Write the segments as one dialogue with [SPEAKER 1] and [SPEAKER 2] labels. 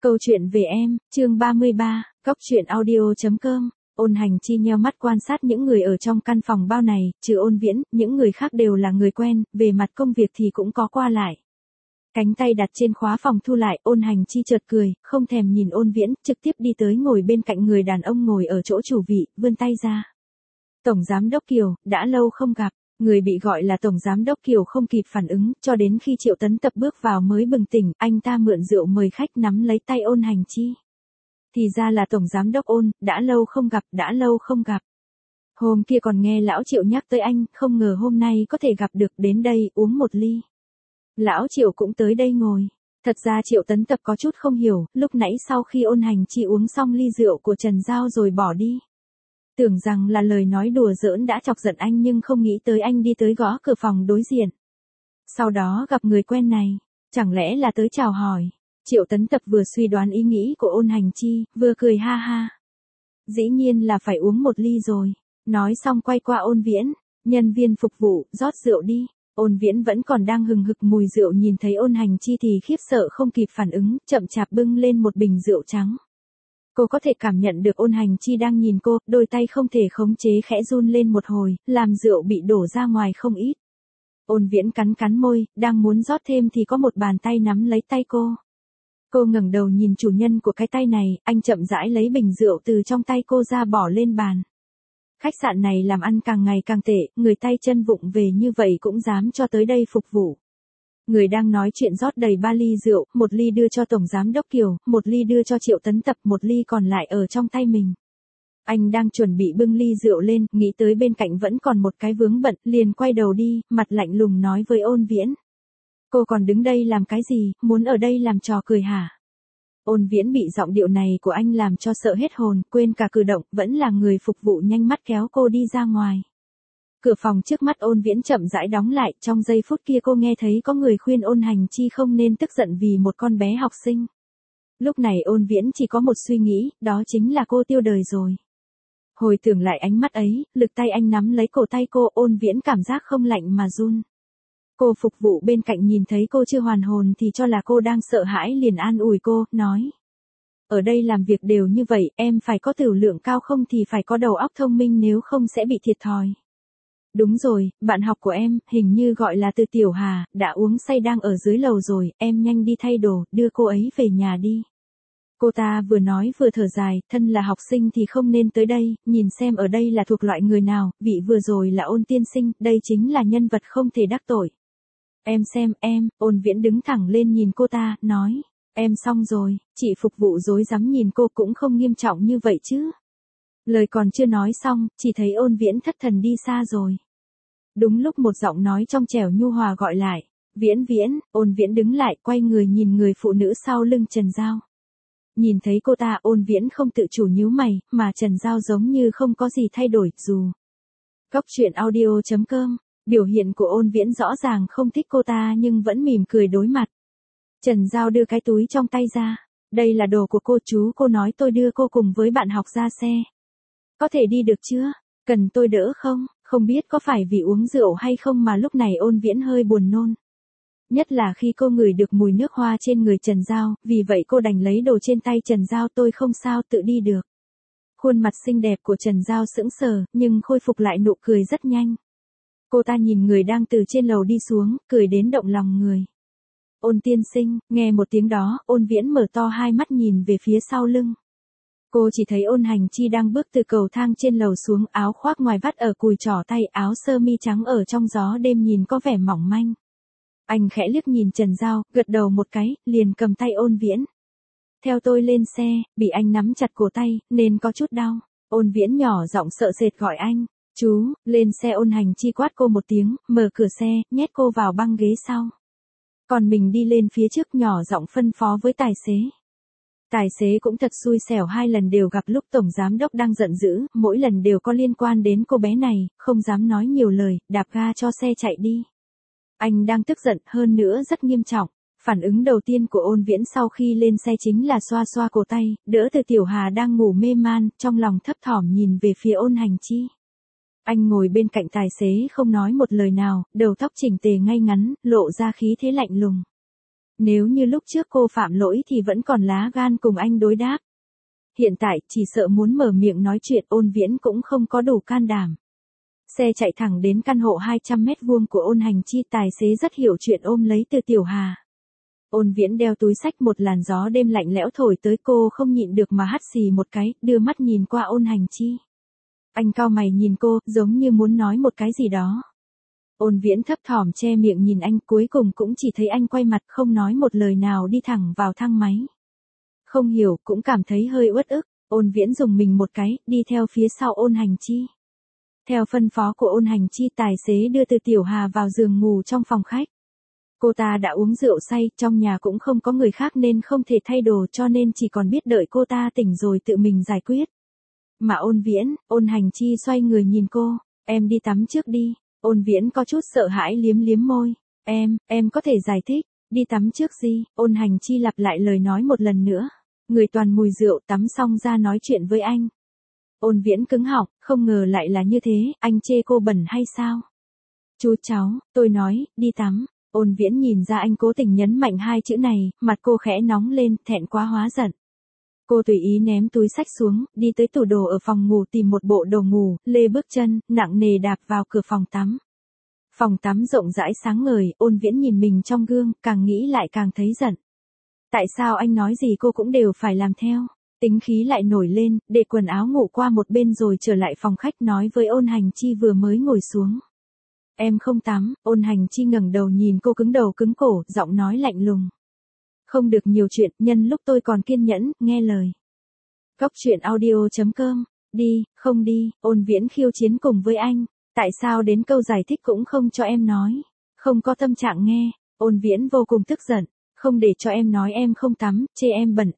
[SPEAKER 1] Câu chuyện về em, chương 33, Cốc truyện audio.com. Ôn Hành Chi nheo mắt quan sát những người ở trong căn phòng bao này, trừ Ôn Viễn, những người khác đều là người quen, về mặt công việc thì cũng có qua lại. Cánh tay đặt trên khóa phòng thu lại, Ôn Hành Chi chợt cười, không thèm nhìn Ôn Viễn, trực tiếp đi tới ngồi bên cạnh người đàn ông ngồi ở chỗ chủ vị, vươn tay ra. Tổng Giám Đốc Kiều, đã lâu không gặp. Người bị gọi là Tổng Giám Đốc Kiều không kịp phản ứng, cho đến khi Triệu Tấn Tập bước vào mới bừng tỉnh, anh ta mượn rượu mời khách nắm lấy tay Ôn Hành Chi. Thì ra là Tổng Giám Đốc Ôn, đã lâu không gặp, đã lâu không gặp. Hôm kia còn nghe Lão Triệu nhắc tới anh, không ngờ hôm nay có thể gặp được, đến đây, uống một ly. Lão Triệu cũng tới đây ngồi. Thật ra Triệu Tấn Tập có chút không hiểu, lúc nãy sau khi Ôn Hành Chi uống xong ly rượu của Trần Giao rồi bỏ đi. Tưởng rằng là lời nói đùa giỡn đã chọc giận anh nhưng không nghĩ tới anh đi tới gõ cửa phòng đối diện. Sau đó gặp người quen này, chẳng lẽ là tới chào hỏi. Triệu Tấn Tập vừa suy đoán ý nghĩ của Ôn Hành Chi, vừa cười ha ha. Dĩ nhiên là phải uống một ly rồi. Nói xong quay qua Ôn Viễn, nhân viên phục vụ, rót rượu đi. Ôn Viễn vẫn còn đang hừng hực mùi rượu, nhìn thấy Ôn Hành Chi thì khiếp sợ không kịp phản ứng, chậm chạp bưng lên một bình rượu trắng. Cô có thể cảm nhận được Ôn Hành Chi đang nhìn cô, đôi tay không thể khống chế khẽ run lên một hồi, làm rượu bị đổ ra ngoài không ít. Ôn Viễn cắn cắn môi, đang muốn rót thêm thì có một bàn tay nắm lấy tay cô. Cô ngẩng đầu nhìn chủ nhân của cái tay này, anh chậm rãi lấy bình rượu từ trong tay cô ra bỏ lên bàn. Khách sạn này làm ăn càng ngày càng tệ, người tay chân vụng về như vậy cũng dám cho tới đây phục vụ. Người đang nói chuyện rót đầy 3 ly rượu, một ly đưa cho Tổng Giám Đốc Kiều, một ly đưa cho Triệu Tấn Tập, một ly còn lại ở trong tay mình. Anh đang chuẩn bị bưng ly rượu lên, nghĩ tới bên cạnh vẫn còn một cái vướng bận, liền quay đầu đi, mặt lạnh lùng nói với Ôn Viễn. Cô còn đứng đây làm cái gì, muốn ở đây làm trò cười hả? Ôn Viễn bị giọng điệu này của anh làm cho sợ hết hồn, quên cả cử động, vẫn là người phục vụ nhanh mắt kéo cô đi ra ngoài. Cửa phòng trước mắt Ôn Viễn chậm rãi đóng lại, trong giây phút kia cô nghe thấy có người khuyên Ôn Hành Chi không nên tức giận vì một con bé học sinh. Lúc này Ôn Viễn chỉ có một suy nghĩ, đó chính là cô tiêu đời rồi. Hồi tưởng lại ánh mắt ấy, lực tay anh nắm lấy cổ tay cô, Ôn Viễn cảm giác không lạnh mà run. Cô phục vụ bên cạnh nhìn thấy cô chưa hoàn hồn thì cho là cô đang sợ hãi liền an ủi cô, nói. Ở đây làm việc đều như vậy, em phải có tửu lượng cao không thì phải có đầu óc thông minh nếu không sẽ bị thiệt thòi. Đúng rồi, bạn học của em, hình như gọi là Từ Tiểu Hà, đã uống say đang ở dưới lầu rồi, em nhanh đi thay đồ, đưa cô ấy về nhà đi. Cô ta vừa nói vừa thở dài, thân là học sinh thì không nên tới đây, nhìn xem ở đây là thuộc loại người nào, vị vừa rồi là Ôn tiên sinh, đây chính là nhân vật không thể đắc tội. Em xem, em, Ôn Viễn đứng thẳng lên nhìn cô ta, nói, em xong rồi, chị phục vụ rối rắm nhìn cô cũng không nghiêm trọng như vậy chứ. Lời còn chưa nói xong, chỉ thấy Ôn Viễn thất thần đi xa rồi. Đúng lúc một giọng nói trong trẻo nhu hòa gọi lại, Viễn Viễn, Ôn Viễn đứng lại quay người nhìn người phụ nữ sau lưng Trần Giao. Nhìn thấy cô ta Ôn Viễn không tự chủ nhíu mày, mà Trần Giao giống như không có gì thay đổi, dù. Cốc truyện audio.com, biểu hiện của Ôn Viễn rõ ràng không thích cô ta nhưng vẫn mỉm cười đối mặt. Trần Giao đưa cái túi trong tay ra, đây là đồ của cô nói tôi đưa cô cùng với bạn học ra xe. Có thể đi được chưa? Cần tôi đỡ không? Không biết có phải vì uống rượu hay không mà lúc này Ôn Viễn hơi buồn nôn. Nhất là khi cô ngửi được mùi nước hoa trên người Trần Giao, vì vậy cô đành lấy đồ trên tay Trần Giao, tôi không sao tự đi được. Khuôn mặt xinh đẹp của Trần Giao sững sờ, nhưng khôi phục lại nụ cười rất nhanh. Cô ta nhìn người đang từ trên lầu đi xuống, cười đến động lòng người. Ôn tiên sinh, nghe một tiếng đó, Ôn Viễn mở to hai mắt nhìn về phía sau lưng. Cô chỉ thấy Ôn Hành Chi đang bước từ cầu thang trên lầu xuống, áo khoác ngoài vắt ở cùi trỏ tay, áo sơ mi trắng ở trong gió đêm nhìn có vẻ mỏng manh. Anh khẽ liếc nhìn Trần Giao, gật đầu một cái, liền cầm tay Ôn Viễn. Theo tôi lên xe, bị anh nắm chặt cổ tay, nên có chút đau. Ôn Viễn nhỏ giọng sợ sệt gọi anh. Chú, lên xe. Ôn Hành Chi quát cô một tiếng, mở cửa xe, nhét cô vào băng ghế sau. Còn mình đi lên phía trước nhỏ giọng phân phó với tài xế. Tài xế cũng thật xui xẻo, 2 lần đều gặp lúc Tổng Giám Đốc đang giận dữ, mỗi lần đều có liên quan đến cô bé này, không dám nói nhiều lời, đạp ga cho xe chạy đi. Anh đang tức giận, hơn nữa rất nghiêm trọng. Phản ứng đầu tiên của Ôn Viễn sau khi lên xe chính là xoa xoa cổ tay, đỡ Từ Tiểu Hà đang ngủ mê man, trong lòng thấp thỏm nhìn về phía Ôn Hành Chi. Anh ngồi bên cạnh tài xế không nói một lời nào, đầu tóc chỉnh tề ngay ngắn, lộ ra khí thế lạnh lùng. Nếu như lúc trước cô phạm lỗi thì vẫn còn lá gan cùng anh đối đáp. Hiện tại, chỉ sợ muốn mở miệng nói chuyện Ôn Viễn cũng không có đủ can đảm. Xe chạy thẳng đến căn hộ 200 mét vuông của Ôn Hành Chi, tài xế rất hiểu chuyện ôm lấy Từ Tiểu Hà. Ôn Viễn đeo túi xách, một làn gió đêm lạnh lẽo thổi tới, cô không nhịn được mà hắt xì một cái, đưa mắt nhìn qua Ôn Hành Chi. Anh cau mày nhìn cô, giống như muốn nói một cái gì đó. Ôn Viễn thấp thỏm che miệng nhìn anh, cuối cùng cũng chỉ thấy anh quay mặt không nói một lời nào đi thẳng vào thang máy. Không hiểu, cũng cảm thấy hơi uất ức, Ôn Viễn dùng mình một cái, đi theo phía sau Ôn Hành Chi. Theo phân phó của Ôn Hành Chi, tài xế đưa Từ Tiểu Hà vào giường ngủ trong phòng khách. Cô ta đã uống rượu say, trong nhà cũng không có người khác nên không thể thay đồ, cho nên chỉ còn biết đợi cô ta tỉnh rồi tự mình giải quyết. Mà Ôn Hành Chi xoay người nhìn cô, em đi tắm trước đi. Ôn Viễn có chút sợ hãi liếm liếm môi, em có thể giải thích, đi tắm trước gì? Ôn Hành Chi lặp lại lời nói một lần nữa, người toàn mùi rượu, tắm xong ra nói chuyện với anh. Ôn Viễn cứng họng, không ngờ lại là như thế, anh chê cô bẩn hay sao? Chú cháu, tôi nói, đi tắm. Ôn Viễn nhìn ra anh cố tình nhấn mạnh hai chữ này, mặt cô khẽ nóng lên, thẹn quá hóa giận. Cô tùy ý ném túi xách xuống, đi tới tủ đồ ở phòng ngủ tìm một bộ đồ ngủ, lê bước chân, nặng nề đạp vào cửa phòng tắm. Phòng tắm rộng rãi sáng ngời, Ôn Viễn nhìn mình trong gương, càng nghĩ lại càng thấy giận. Tại sao anh nói gì cô cũng đều phải làm theo? Tính khí lại nổi lên, để quần áo ngủ qua một bên rồi trở lại phòng khách nói với Ôn Hành Chi vừa mới ngồi xuống. Em không tắm. Ôn Hành Chi ngẩng đầu nhìn cô cứng đầu cứng cổ, giọng nói lạnh lùng. Không được nhiều chuyện, nhân lúc tôi còn kiên nhẫn, nghe lời. Cóc truyện audio.com, đi, không đi. Ôn Viễn khiêu chiến cùng với anh, tại sao đến câu giải thích cũng không cho em nói, không có tâm trạng nghe. Ôn Viễn vô cùng tức giận, không để cho em nói em không tắm, chê em bẩn,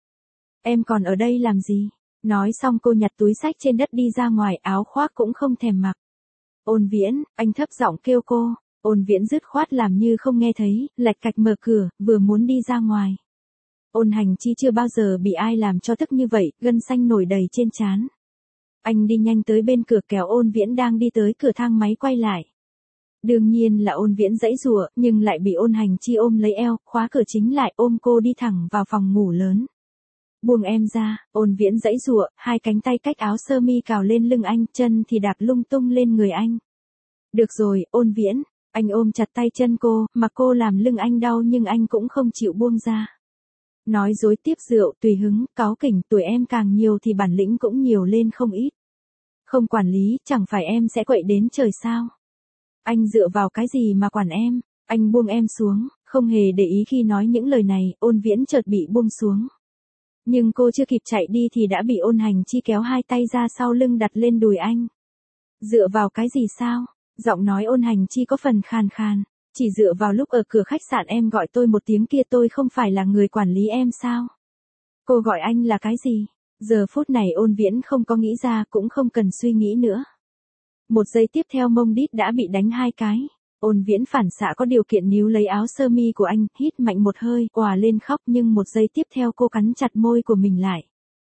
[SPEAKER 1] em còn ở đây làm gì? Nói xong cô nhặt túi xách trên đất đi ra ngoài, áo khoác cũng không thèm mặc. Ôn Viễn, anh thấp giọng kêu cô. Ôn Viễn dứt khoát làm như không nghe thấy, lạch cạch mở cửa, vừa muốn đi ra ngoài. Ôn Hành Chi chưa bao giờ bị ai làm cho tức như vậy, gân xanh nổi đầy trên trán. Anh đi nhanh tới bên cửa kéo Ôn Viễn đang đi tới cửa thang máy quay lại. Đương nhiên là Ôn Viễn giãy giụa, nhưng lại bị Ôn Hành Chi ôm lấy eo, khóa cửa chính lại, ôm cô đi thẳng vào phòng ngủ lớn. Buông em ra. Ôn Viễn giãy giụa, hai cánh tay cách áo sơ mi cào lên lưng anh, chân thì đạp lung tung lên người anh. Được rồi, Ôn Viễn. Anh ôm chặt tay chân cô, mặc cô làm lưng anh đau nhưng anh cũng không chịu buông ra. Nói dối tiếp rượu, tùy hứng, cáu kỉnh, tuổi em càng nhiều thì bản lĩnh cũng nhiều lên không ít. Không quản lý, chẳng phải em sẽ quậy đến trời sao? Anh dựa vào cái gì mà quản em? Anh buông em xuống, không hề để ý khi nói những lời này, Ôn Viễn chợt bị buông xuống. Nhưng cô chưa kịp chạy đi thì đã bị Ôn Hành Chi kéo hai tay ra sau lưng đặt lên đùi anh. Dựa vào cái gì sao? Giọng nói Ôn Hành Chi có phần khàn khàn. Chỉ dựa vào lúc ở cửa khách sạn em gọi tôi một tiếng kia, tôi không phải là người quản lý em sao? Cô gọi anh là cái gì? Giờ phút này Ôn Viễn không có nghĩ ra, cũng không cần suy nghĩ nữa. Một giây tiếp theo mông đít đã bị đánh hai cái. Ôn Viễn phản xạ có điều kiện níu lấy áo sơ mi của anh, hít mạnh một hơi, òa lên khóc, nhưng một giây tiếp theo cô cắn chặt môi của mình lại.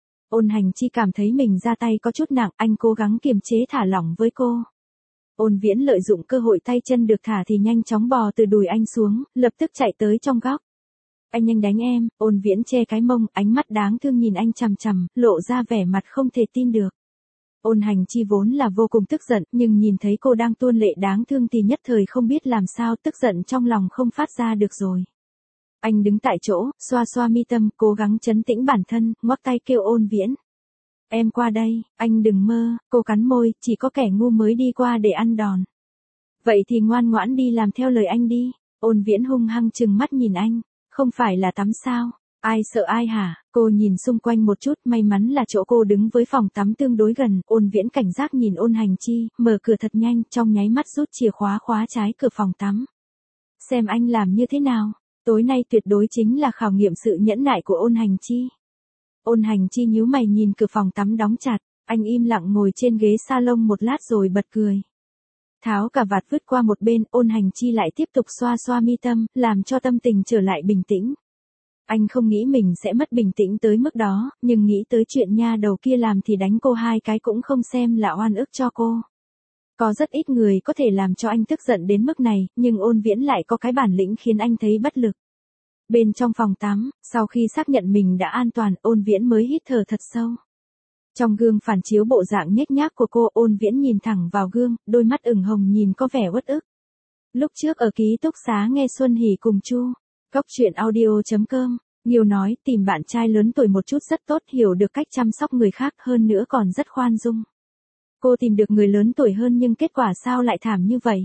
[SPEAKER 1] Ôn Hành Chi cảm thấy mình ra tay có chút nặng, anh cố gắng kiềm chế thả lỏng với cô. Ôn Viễn lợi dụng cơ hội tay chân được thả thì nhanh chóng bò từ đùi anh xuống, lập tức chạy tới trong góc. Anh nhanh đánh em. Ôn Viễn che cái mông, ánh mắt đáng thương nhìn anh chằm chằm, lộ ra vẻ mặt không thể tin được. Ôn Hành Chi vốn là vô cùng tức giận, nhưng nhìn thấy cô đang tuôn lệ đáng thương thì nhất thời không biết làm sao, tức giận trong lòng không phát ra được rồi. Anh đứng tại chỗ, xoa xoa mi tâm, cố gắng trấn tĩnh bản thân, ngoắc tay kêu Ôn Viễn. Em qua đây. Anh đừng mơ. Cô cắn môi, chỉ có kẻ ngu mới đi qua để ăn đòn. Vậy thì ngoan ngoãn đi làm theo lời anh đi. Ôn Viễn hung hăng trừng mắt nhìn anh. Không phải là tắm sao? Ai sợ ai hả? Cô nhìn xung quanh một chút, may mắn là chỗ cô đứng với phòng tắm tương đối gần. Ôn Viễn cảnh giác nhìn Ôn Hành Chi, mở cửa thật nhanh, trong nháy mắt rút chìa khóa khóa trái cửa phòng tắm. Xem anh làm như thế nào. Tối nay tuyệt đối chính là khảo nghiệm sự nhẫn nại của Ôn Hành Chi. Ôn Hành Chi nhíu mày nhìn cửa phòng tắm đóng chặt, anh im lặng ngồi trên ghế salon một lát rồi bật cười. Tháo cà vạt vứt qua một bên, Ôn Hành Chi lại tiếp tục xoa xoa mi tâm, làm cho tâm tình trở lại bình tĩnh. Anh không nghĩ mình sẽ mất bình tĩnh tới mức đó, nhưng nghĩ tới chuyện nha đầu kia làm thì đánh cô hai cái cũng không xem là oan ức cho cô. Có rất ít người có thể làm cho anh tức giận đến mức này, nhưng Ôn Viễn lại có cái bản lĩnh khiến anh thấy bất lực. Bên trong phòng tắm, sau khi xác nhận mình đã an toàn, Ôn Viễn mới hít thở thật sâu. Trong gương phản chiếu bộ dạng nhếch nhác của cô, Ôn Viễn nhìn thẳng vào gương, đôi mắt ửng hồng nhìn có vẻ uất ức. Lúc trước ở ký túc xá nghe Xuân Hỷ cùng Chu, Cốc Truyện Audio.com, Nghiêu nói tìm bạn trai lớn tuổi một chút rất tốt, hiểu được cách chăm sóc người khác, hơn nữa còn rất khoan dung. Cô tìm được người lớn tuổi hơn nhưng kết quả sao lại thảm như vậy?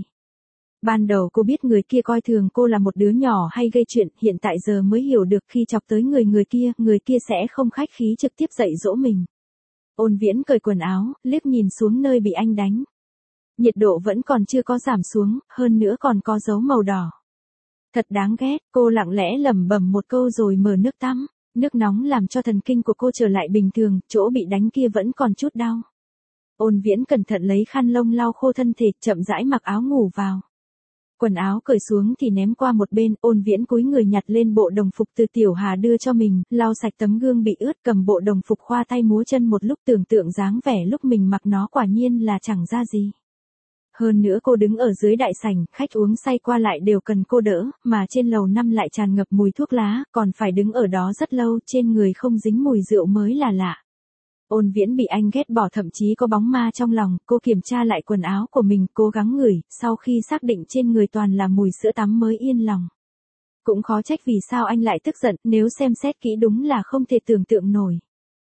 [SPEAKER 1] Ban đầu cô biết người kia coi thường cô là một đứa nhỏ hay gây chuyện, hiện tại giờ mới hiểu được khi chọc tới người kia sẽ không khách khí trực tiếp dạy dỗ mình. Ôn Viễn cởi quần áo, liếc nhìn xuống nơi bị anh đánh. Nhiệt độ vẫn còn chưa có giảm xuống, hơn nữa còn có dấu màu đỏ. Thật đáng ghét, cô lặng lẽ lẩm bẩm một câu rồi mở nước tắm. Nước nóng làm cho thần kinh của cô trở lại bình thường, chỗ bị đánh kia vẫn còn chút đau. Ôn Viễn cẩn thận lấy khăn lông lau khô thân thể, chậm rãi mặc áo ngủ vào. Quần áo cởi xuống thì ném qua một bên, Ôn Viễn cúi người nhặt lên bộ đồng phục từ Tiểu Hà đưa cho mình, lau sạch tấm gương bị ướt, cầm bộ đồng phục khoa tay múa chân một lúc, tưởng tượng dáng vẻ lúc mình mặc nó quả nhiên là chẳng ra gì. Hơn nữa cô đứng ở dưới đại sảnh, khách uống say qua lại đều cần cô đỡ, mà trên lầu 5 lại tràn ngập mùi thuốc lá, còn phải đứng ở đó rất lâu, trên người không dính mùi rượu mới là lạ. Ôn Viễn bị anh ghét bỏ, thậm chí có bóng ma trong lòng, cô kiểm tra lại quần áo của mình, cố gắng ngửi, sau khi xác định trên người toàn là mùi sữa tắm mới yên lòng. Cũng khó trách vì sao anh lại tức giận, nếu xem xét kỹ đúng là không thể tưởng tượng nổi.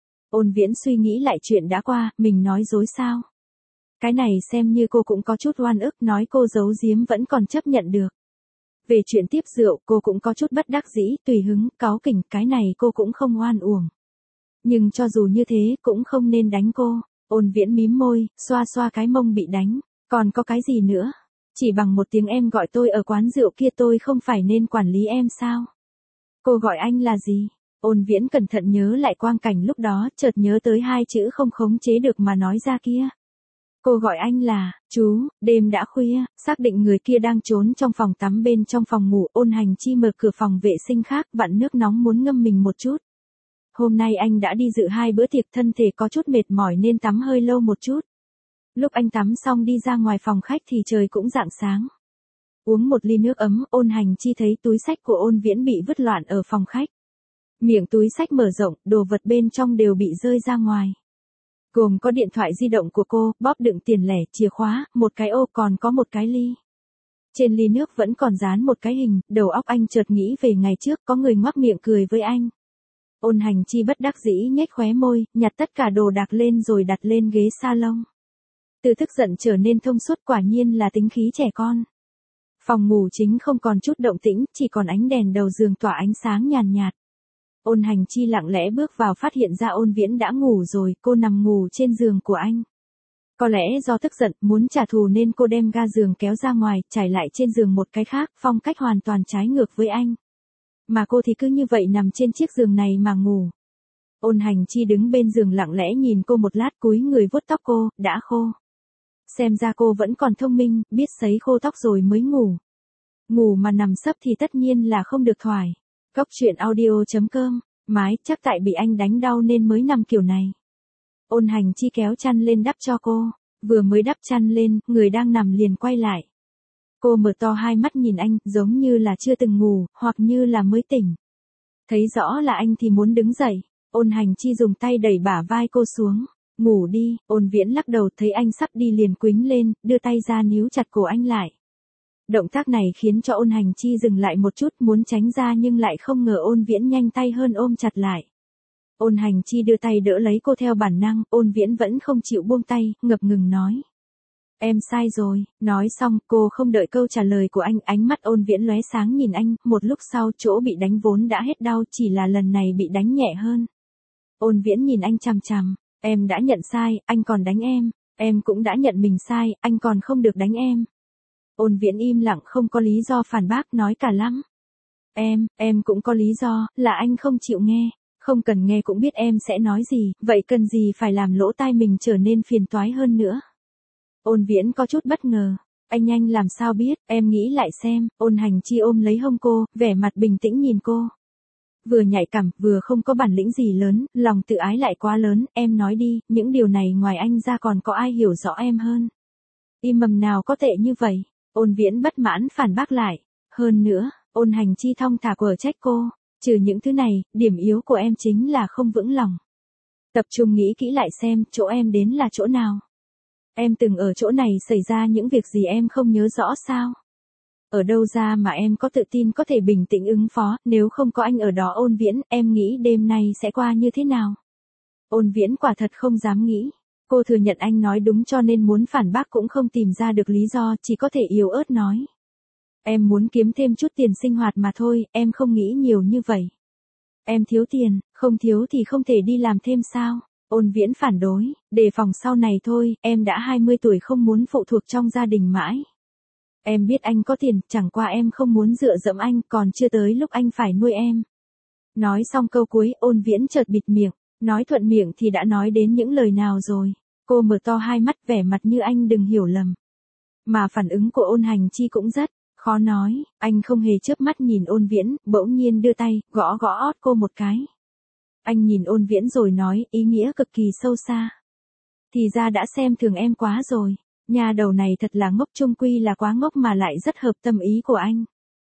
[SPEAKER 1] Ôn Viễn suy nghĩ lại chuyện đã qua, mình nói dối sao? Cái này xem như cô cũng có chút oan ức, nói cô giấu giếm vẫn còn chấp nhận được. Về chuyện tiếp rượu, cô cũng có chút bất đắc dĩ, tùy hứng, cáu kỉnh, cái này cô cũng không oan uổng. Nhưng cho dù như thế, cũng không nên đánh cô. Ôn Viễn mím môi, xoa xoa cái mông bị đánh. Còn có cái gì nữa? Chỉ bằng một tiếng em gọi tôi ở quán rượu kia, tôi không phải nên quản lý em sao? Cô gọi anh là gì? Ôn Viễn cẩn thận nhớ lại quang cảnh lúc đó, chợt nhớ tới hai chữ không khống chế được mà nói ra kia. Cô gọi anh là, chú, đêm đã khuya, xác định người kia đang trốn trong phòng tắm bên trong phòng ngủ, Ôn Hành Chi mở cửa phòng vệ sinh khác, vặn nước nóng muốn ngâm mình một chút. Hôm nay anh đã đi dự 2 bữa tiệc, thân thể có chút mệt mỏi nên tắm hơi lâu một chút. Lúc anh tắm xong đi ra ngoài phòng khách thì trời cũng rạng sáng. Uống một ly nước ấm, Ôn Hành Chi thấy túi xách của Ôn Viễn bị vứt loạn ở phòng khách. Miệng túi xách mở rộng, đồ vật bên trong đều bị rơi ra ngoài. Gồm có điện thoại di động của cô, bóp đựng tiền lẻ, chìa khóa, một cái ô, còn có một cái ly. Trên ly nước vẫn còn dán một cái hình, đầu óc anh chợt nghĩ về ngày trước có người ngoác miệng cười với anh. Ôn Hành Chi bất đắc dĩ nhếch khóe môi, nhặt tất cả đồ đạc lên rồi đặt lên ghế salon. Từ tức giận trở nên thông suốt, quả nhiên là tính khí trẻ con. Phòng ngủ chính không còn chút động tĩnh, chỉ còn ánh đèn đầu giường tỏa ánh sáng nhàn nhạt. Ôn Hành Chi lặng lẽ bước vào, phát hiện ra Ôn Viễn đã ngủ rồi, cô nằm ngủ trên giường của anh. Có lẽ do tức giận, muốn trả thù nên cô đem ga giường kéo ra ngoài, trải lại trên giường một cái khác, phong cách hoàn toàn trái ngược với anh. Mà cô thì cứ như vậy nằm trên chiếc giường này mà ngủ. Ôn Hành Chi đứng bên giường lặng lẽ nhìn cô một lát, cúi người vuốt tóc cô, đã khô. Xem ra cô vẫn còn thông minh, biết sấy khô tóc rồi mới ngủ. Ngủ mà nằm sấp thì tất nhiên là không được thoải. Cốc Truyện Audio.com, mái chắc tại bị anh đánh đau nên mới nằm kiểu này. Ôn Hành Chi kéo chăn lên đắp cho cô, vừa mới đắp chăn lên, người đang nằm liền quay lại. Cô mở to hai mắt nhìn anh, giống như là chưa từng ngủ, hoặc như là mới tỉnh. Thấy rõ là anh thì muốn đứng dậy, Ôn Hành Chi dùng tay đẩy bả vai cô xuống. Ngủ đi, Ôn Viễn lắc đầu, thấy anh sắp đi liền quýnh lên, đưa tay ra níu chặt cổ anh lại. Động tác này khiến cho Ôn Hành Chi dừng lại một chút, muốn tránh ra nhưng lại không ngờ Ôn Viễn nhanh tay hơn ôm chặt lại. Ôn Hành Chi đưa tay đỡ lấy cô theo bản năng, Ôn Viễn vẫn không chịu buông tay, ngập ngừng nói. Em sai rồi, nói xong, cô không đợi câu trả lời của anh, ánh mắt Ôn Viễn lóe sáng nhìn anh, một lúc sau chỗ bị đánh vốn đã hết đau, chỉ là lần này bị đánh nhẹ hơn. Ôn Viễn nhìn anh chằm chằm, em đã nhận sai, anh còn đánh em cũng đã nhận mình sai, anh còn không được đánh em. Ôn Viễn im lặng, không có lý do phản bác, nói cả lắm. Em cũng có lý do, là anh không chịu nghe, không cần nghe cũng biết em sẽ nói gì, vậy cần gì phải làm lỗ tai mình trở nên phiền toái hơn nữa. Ôn Viễn có chút bất ngờ, anh làm sao biết, em nghĩ lại xem. Ôn Hành Chi ôm lấy hông cô, vẻ mặt bình tĩnh nhìn cô. Vừa nhạy cảm, vừa không có bản lĩnh gì lớn, lòng tự ái lại quá lớn, em nói đi, những điều này ngoài anh ra còn có ai hiểu rõ em hơn. Im mầm nào có tệ như vậy. Ôn Viễn bất mãn phản bác lại, hơn nữa, Ôn Hành Chi thong thả quở trách cô. Trừ những thứ này, điểm yếu của em chính là không vững lòng. Tập trung nghĩ kỹ lại xem, chỗ em đến là chỗ nào. Em từng ở chỗ này xảy ra những việc gì em không nhớ rõ sao? Ở đâu ra mà em có tự tin có thể bình tĩnh ứng phó, nếu không có anh ở đó Ôn Viễn, em nghĩ đêm nay sẽ qua như thế nào? Ôn Viễn quả thật không dám nghĩ. Cô thừa nhận anh nói đúng cho nên muốn phản bác cũng không tìm ra được lý do, chỉ có thể yếu ớt nói. Em muốn kiếm thêm chút tiền sinh hoạt mà thôi, em không nghĩ nhiều như vậy. Em thiếu tiền, không thiếu thì không thể đi làm thêm sao? Ôn Viễn phản đối, đề phòng sau này thôi, em đã 20 tuổi không muốn phụ thuộc trong gia đình mãi. Em biết anh có tiền, chẳng qua em không muốn dựa dẫm anh, còn chưa tới lúc anh phải nuôi em. Nói xong câu cuối, Ôn Viễn chợt bịt miệng, nói thuận miệng thì đã nói đến những lời nào rồi. Cô mở to hai mắt vẻ mặt như anh đừng hiểu lầm. Mà phản ứng của Ôn Hành Chi cũng rất khó nói, anh không hề chớp mắt nhìn Ôn Viễn, bỗng nhiên đưa tay, gõ gõ ót cô một cái. Anh nhìn Ôn Viễn rồi nói, ý nghĩa cực kỳ sâu xa. Thì ra đã xem thường em quá rồi, nhà đầu này thật là ngốc, chung quy là quá ngốc mà lại rất hợp tâm ý của anh.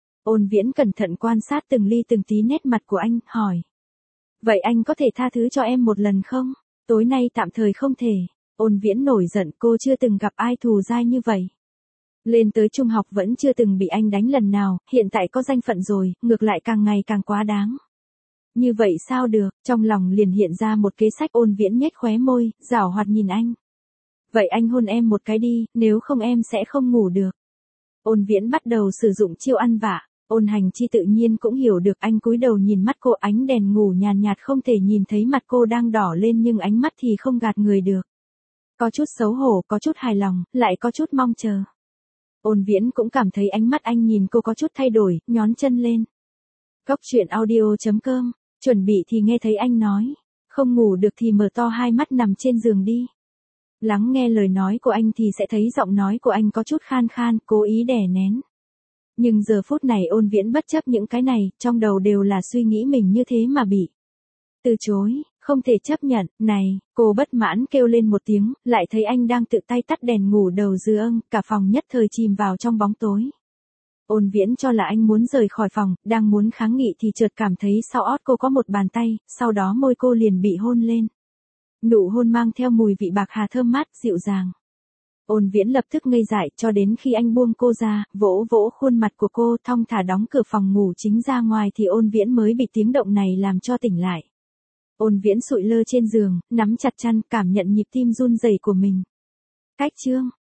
[SPEAKER 1] Ôn Viễn cẩn thận quan sát từng ly từng tí nét mặt của anh, hỏi. Vậy anh có thể tha thứ cho em một lần không? Tối nay tạm thời không thể. Ôn Viễn nổi giận, cô chưa từng gặp ai thù dai như vậy. Lên tới trung học vẫn chưa từng bị anh đánh lần nào, hiện tại có danh phận rồi, ngược lại càng ngày càng quá đáng. Như vậy sao được, trong lòng liền hiện ra một kế sách. Ôn Viễn nhếch khóe môi, giảo hoạt nhìn anh. Vậy anh hôn em một cái đi, nếu không em sẽ không ngủ được. Ôn Viễn bắt đầu sử dụng chiêu ăn vạ. Ôn Hành Chi tự nhiên cũng hiểu được, anh cúi đầu nhìn mắt cô, ánh đèn ngủ nhàn nhạt không thể nhìn thấy mặt cô đang đỏ lên nhưng ánh mắt thì không gạt người được. Có chút xấu hổ, có chút hài lòng, lại có chút mong chờ. Ôn Viễn cũng cảm thấy ánh mắt anh nhìn cô có chút thay đổi, nhón chân lên. Góc truyện audio.com, chuẩn bị thì nghe thấy anh nói. Không ngủ được thì mở to hai mắt nằm trên giường đi. Lắng nghe lời nói của anh thì sẽ thấy giọng nói của anh có chút khan khan, cố ý đè nén. Nhưng giờ phút này Ôn Viễn bất chấp những cái này, trong đầu đều là suy nghĩ mình như thế mà bị từ chối, không thể chấp nhận. Này, cô bất mãn kêu lên một tiếng, lại thấy anh đang tự tay tắt đèn ngủ đầu giường, cả phòng nhất thời chìm vào trong bóng tối. Ôn Viễn cho là anh muốn rời khỏi phòng, đang muốn kháng nghị thì chợt cảm thấy sau ót cô có một bàn tay, sau đó môi cô liền bị hôn lên. Nụ hôn mang theo mùi vị bạc hà thơm mát, dịu dàng. Ôn Viễn lập tức ngây dại cho đến khi anh buông cô ra, vỗ vỗ khuôn mặt của cô, thong thả đóng cửa phòng ngủ chính ra ngoài thì Ôn Viễn mới bị tiếng động này làm cho tỉnh lại. Ôn Viễn sụi lơ trên giường, nắm chặt chăn, cảm nhận nhịp tim run rẩy của mình. Cách chương